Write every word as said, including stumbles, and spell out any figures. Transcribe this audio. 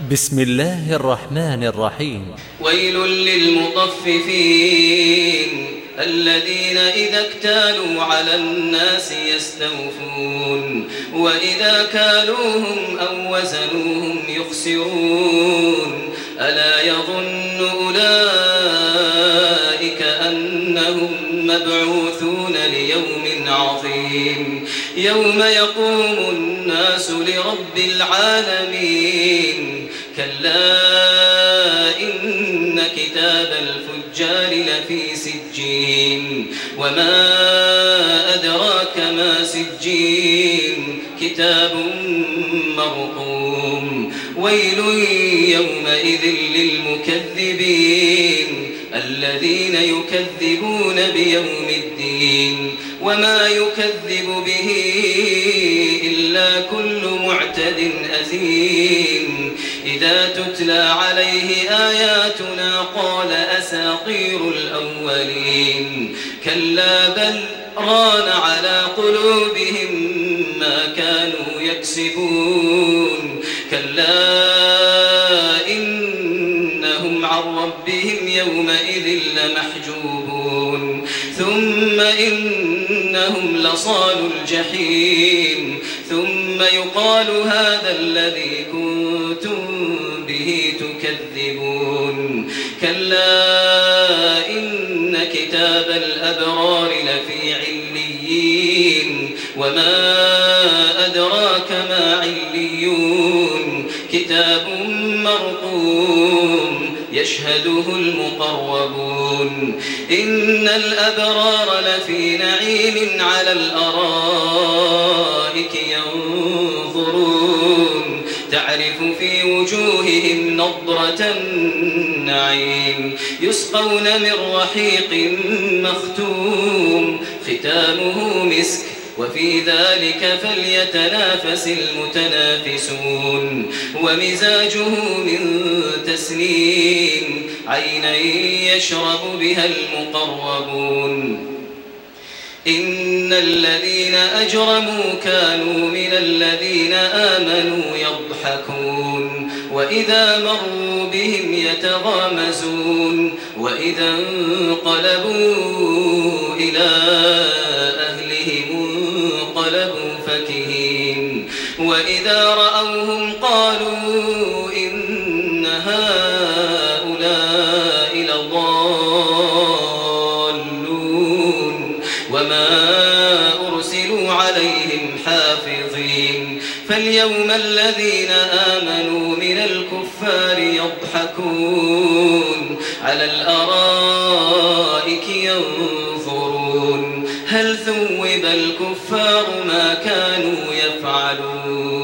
بسم الله الرحمن الرحيم. ويل للمطففين الذين إذا اكتالوا على الناس يستوفون وإذا كالوهم أو وزنوهم يخسرون ألا يظن أولئك أنهم مبعوثون ليوم عظيم يوم يقوم الناس لرب العالمين كلا إن كتاب الفجار لفي سجين وما أدراك ما سجين كتاب مرقوم ويل يومئذ للمكذبين الذين يكذبون بيوم الدين وما يكذب به إلا كل معتد أثيم إذا تتلى عليه آياتنا قال أساطير الأولين كلا بل ران على قلوبهم ما كانوا يكسبون كلا إنهم عن ربهم يومئذ لمحجوبون ثم إنهم لصال الجحيم ثم يقال هذا الذي كنتم به تكذبون كلا إن كتاب الأبرار لفي عليين وما أدراك ما عليون كتاب مرقوم يشهده المقربون إن الأبرار لفي نعيم على الأرائك ينظرون تعرف في وجوههم نضرة النعيم يسقون من رحيق مختوم ختامه مسك وفي ذلك فليتنافس المتنافسون ومزاجه من تسنيم عينا يشرب بها المقربون إن الذين أجرموا كانوا من الذين آمنوا يضحكون وإذا مروا بهم يتغامزون وإذا انقلبوا إلى أهلهم انقلبوا فكهين وإذا رأوهم قالوا إن هؤلاء لضالون وما أرسلوا عليهم حافظين فاليوم الذين آمنوا من الكفار يضحكون على الأرائك ينظرون هل ثوب الكفار ما كانوا يفعلون